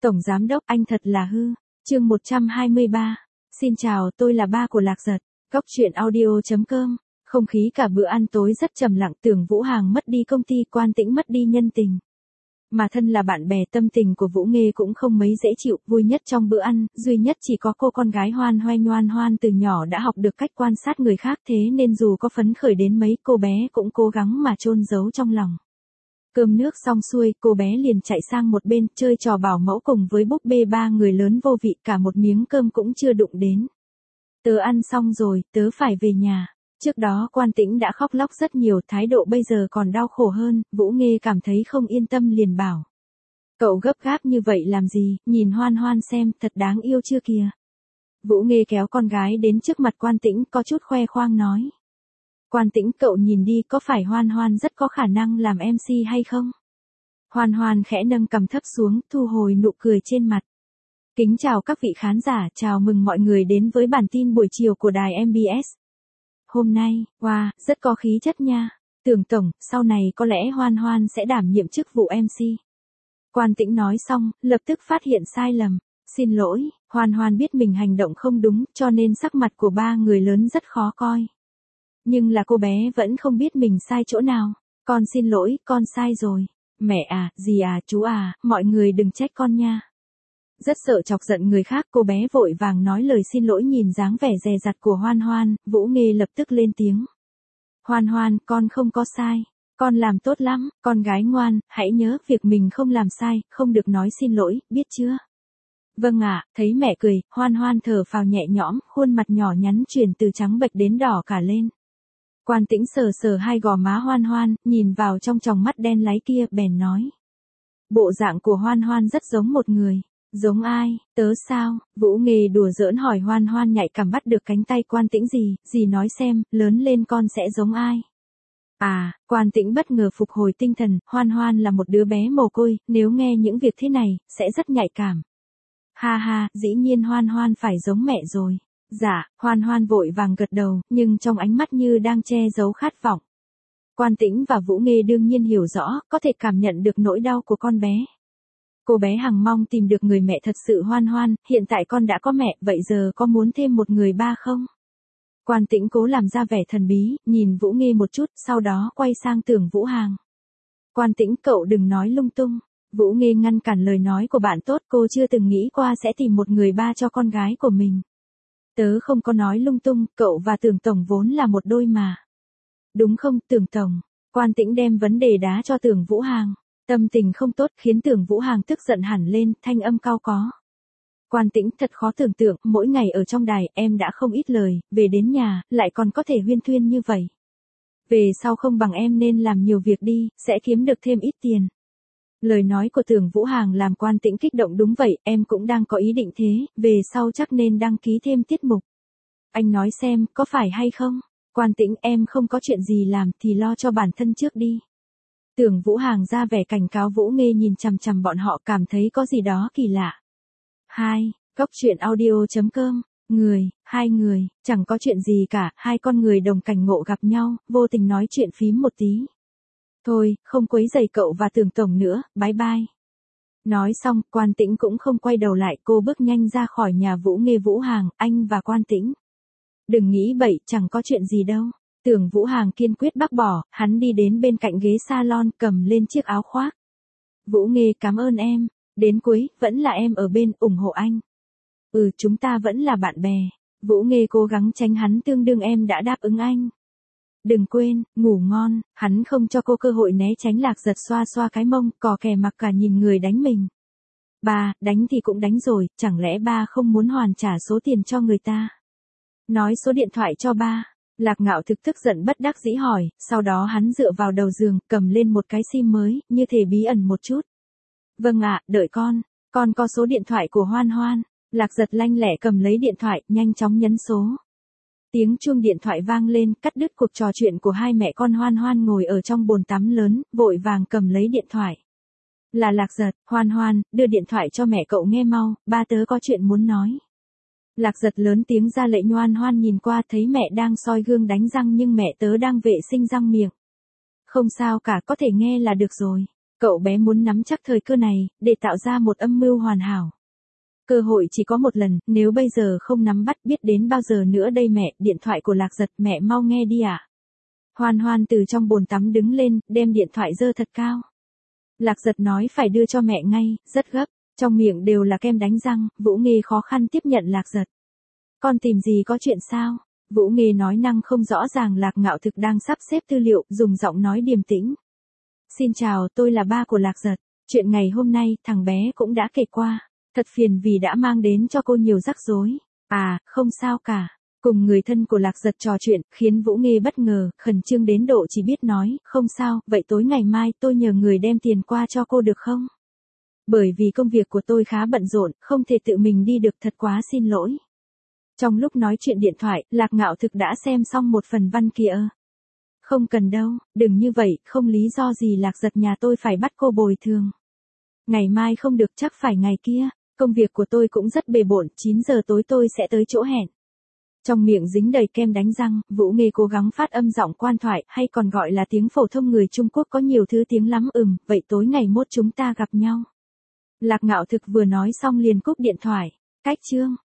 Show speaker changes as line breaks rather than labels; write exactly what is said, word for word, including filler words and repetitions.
Tổng giám đốc, anh thật là hư. Chương một trăm hai mươi ba. Xin chào, tôi là ba của Lạc Giật. Góc truyện audio chấm com. Không khí cả bữa ăn tối rất trầm lặng, Tưởng Vũ Hàng mất đi công ty, Quan Tĩnh mất đi nhân tình. Mà thân là bạn bè, tâm tình của Vũ Nghê cũng không mấy dễ chịu, vui nhất trong bữa ăn, duy nhất chỉ có cô con gái Hoan Hoan. Hoan Hoan từ nhỏ đã học được cách quan sát người khác, thế nên dù có phấn khởi đến mấy, cô bé cũng cố gắng mà chôn giấu trong lòng. Cơm nước xong xuôi, cô bé liền chạy sang một bên, chơi trò bảo mẫu cùng với búp bê. Ba người lớn vô vị, cả một miếng cơm cũng chưa đụng đến. Tớ ăn xong rồi, tớ phải về nhà. Trước đó Quan Tĩnh đã khóc lóc rất nhiều, thái độ bây giờ còn đau khổ hơn. Vũ Nghê cảm thấy không yên tâm liền bảo. Cậu gấp gáp như vậy làm gì, nhìn Hoan Hoan xem, thật đáng yêu chưa kìa. Vũ Nghê kéo con gái đến trước mặt Quan Tĩnh, có chút khoe khoang nói. Quan Tĩnh, cậu nhìn đi, có phải Hoan Hoan rất có khả năng làm em xê hay không? Hoan Hoan khẽ nâng cằm thấp xuống, thu hồi nụ cười trên mặt. Kính chào các vị khán giả, chào mừng mọi người đến với bản tin buổi chiều của đài em bê ét. Hôm nay, wow, rất có khí chất nha. Tưởng tổng, sau này có lẽ Hoan Hoan sẽ đảm nhiệm chức vụ em xê. Quan Tĩnh nói xong, lập tức phát hiện sai lầm. Xin lỗi, Hoan Hoan biết mình hành động không đúng, cho nên sắc mặt của ba người lớn rất khó coi. Nhưng là cô bé vẫn không biết mình sai chỗ nào. Con xin lỗi, con sai rồi. Mẹ à, dì à, chú à, mọi người đừng trách con nha. Rất sợ chọc giận người khác, cô bé vội vàng nói lời xin lỗi. Nhìn dáng vẻ dè dặt của Hoan Hoan, Vũ Nghê lập tức lên tiếng. Hoan Hoan, con không có sai. Con làm tốt lắm, con gái ngoan, hãy nhớ việc mình không làm sai, không được nói xin lỗi, biết chưa? Vâng ạ, thấy mẹ cười, Hoan Hoan thở phào nhẹ nhõm, khuôn mặt nhỏ nhắn chuyển từ trắng bệch đến đỏ cả lên. Quan Tĩnh sờ sờ hai gò má Hoan Hoan, nhìn vào trong tròng mắt đen láy kia, bèn nói. Bộ dạng của Hoan Hoan rất giống một người. Giống ai, tớ sao? Vũ Nghê đùa giỡn hỏi. Hoan Hoan nhạy cảm bắt được cánh tay Quan Tĩnh. Gì, gì nói xem, lớn lên con sẽ giống ai? À, Quan Tĩnh bất ngờ phục hồi tinh thần, Hoan Hoan là một đứa bé mồ côi, nếu nghe những việc thế này, sẽ rất nhạy cảm. Ha ha, dĩ nhiên Hoan Hoan phải giống mẹ rồi. Dạ, Hoan Hoan vội vàng gật đầu, nhưng trong ánh mắt như đang che giấu khát vọng. Quan Tĩnh và Vũ Nghê đương nhiên hiểu rõ, có thể cảm nhận được nỗi đau của con bé. Cô bé hằng mong tìm được người mẹ thật sự. Hoan Hoan, hiện tại con đã có mẹ, vậy giờ có muốn thêm một người ba không? Quan Tĩnh cố làm ra vẻ thần bí, nhìn Vũ Nghê một chút, sau đó quay sang Tưởng Vũ Hàng. Quan Tĩnh, cậu đừng nói lung tung. Vũ Nghê ngăn cản lời nói của bạn tốt, cô chưa từng nghĩ qua sẽ tìm một người ba cho con gái của mình. Tớ không có nói lung tung, cậu và Tưởng tổng vốn là một đôi mà. Đúng không, Tưởng tổng? Quan Tĩnh đem vấn đề đá cho Tưởng Vũ Hàng. Tâm tình không tốt khiến Tưởng Vũ Hàng tức giận hẳn lên, thanh âm cao có. Quan Tĩnh, thật khó tưởng tượng, mỗi ngày ở trong đài, em đã không ít lời, về đến nhà, lại còn có thể huyên thuyên như vậy. Về sau không bằng em nên làm nhiều việc đi, sẽ kiếm được thêm ít tiền. Lời nói của Tưởng Vũ Hàng làm Quan Tĩnh kích động. Đúng vậy, em cũng đang có ý định thế, về sau chắc nên đăng ký thêm tiết mục. Anh nói xem, có phải hay không? Quan Tĩnh, em không có chuyện gì làm thì lo cho bản thân trước đi. Tưởng Vũ Hàng ra vẻ cảnh cáo. Vũ Nghê nhìn chằm chằm bọn họ, cảm thấy có gì đó kỳ lạ. Hai, góc truyện audio chấm com. Người, hai người, chẳng có chuyện gì cả, hai con người đồng cảnh ngộ gặp nhau, vô tình nói chuyện phím một tí. Thôi, không quấy rầy cậu và Tưởng tổng nữa, bye bye. Nói xong, Quan Tĩnh cũng không quay đầu lại, cô bước nhanh ra khỏi nhà. Vũ Nghê, Vũ Hàng, anh và Quan Tĩnh. Đừng nghĩ bậy, chẳng có chuyện gì đâu. Tưởng Vũ Hàng kiên quyết bác bỏ, hắn đi đến bên cạnh ghế salon, cầm lên chiếc áo khoác. Vũ Nghê, cảm ơn em, đến cuối, vẫn là em ở bên, ủng hộ anh. Ừ, chúng ta vẫn là bạn bè. Vũ Nghê cố gắng tránh hắn, tương đương em đã đáp ứng anh. Đừng quên, ngủ ngon, hắn không cho cô cơ hội né tránh. Lạc Giật xoa xoa cái mông, cò kè mặc cả nhìn người đánh mình. Ba, đánh thì cũng đánh rồi, chẳng lẽ ba không muốn hoàn trả số tiền cho người ta? Nói số điện thoại cho ba. Lạc Ngạo thực tức giận bất đắc dĩ hỏi, sau đó hắn dựa vào đầu giường, cầm lên một cái sim mới, như thể bí ẩn một chút. Vâng ạ, đợi con, con có số điện thoại của Hoan Hoan. Lạc Giật lanh lẹ cầm lấy điện thoại, nhanh chóng nhấn số. Tiếng chuông điện thoại vang lên, cắt đứt cuộc trò chuyện của hai mẹ con. Hoan Hoan ngồi ở trong bồn tắm lớn, vội vàng cầm lấy điện thoại. Là Lạc Giật. Hoan Hoan, đưa điện thoại cho mẹ cậu nghe mau, ba tớ có chuyện muốn nói. Lạc Giật lớn tiếng ra lệnh. Hoan Hoan nhìn qua thấy mẹ đang soi gương đánh răng, nhưng mẹ tớ đang vệ sinh răng miệng. Không sao cả, có thể nghe là được rồi. Cậu bé muốn nắm chắc thời cơ này, để tạo ra một âm mưu hoàn hảo. Cơ hội chỉ có một lần, nếu bây giờ không nắm bắt biết đến bao giờ nữa đây mẹ, điện thoại của Lạc Giật, mẹ mau nghe đi ạ. À? Hoan Hoan từ trong bồn tắm đứng lên, đem điện thoại giơ thật cao. Lạc Giật nói phải đưa cho mẹ ngay, rất gấp, trong miệng đều là kem đánh răng, Vũ Nghê khó khăn tiếp nhận Lạc Giật. Con tìm gì có chuyện sao? Vũ Nghê nói năng không rõ ràng. Lạc Ngạo Thực đang sắp xếp tư liệu, dùng giọng nói điềm tĩnh. Xin chào, tôi là ba của Lạc Giật. Chuyện ngày hôm nay, thằng bé cũng đã kể qua. Thật phiền vì đã mang đến cho cô nhiều rắc rối. À, không sao cả. Cùng người thân của Lạc Giật trò chuyện, khiến Vũ Nghê bất ngờ, khẩn trương đến độ chỉ biết nói, không sao, vậy tối ngày mai tôi nhờ người đem tiền qua cho cô được không? Bởi vì công việc của tôi khá bận rộn, không thể tự mình đi được, thật quá xin lỗi. Trong lúc nói chuyện điện thoại, Lạc Ngạo Thực đã xem xong một phần văn kia. Không cần đâu, đừng như vậy, không lý do gì Lạc Giật nhà tôi phải bắt cô bồi thường. Ngày mai không được, chắc phải ngày kia, công việc của tôi cũng rất bề bộn, chín giờ tối tôi sẽ tới chỗ hẹn. Trong miệng dính đầy kem đánh răng, Vũ Nghê cố gắng phát âm giọng quan thoại, hay còn gọi là tiếng phổ thông người Trung Quốc có nhiều thứ tiếng lắm. Ừm, vậy tối ngày mốt chúng ta gặp nhau. Lạc Ngạo Thực vừa nói xong liền cúp điện thoại. Cách chương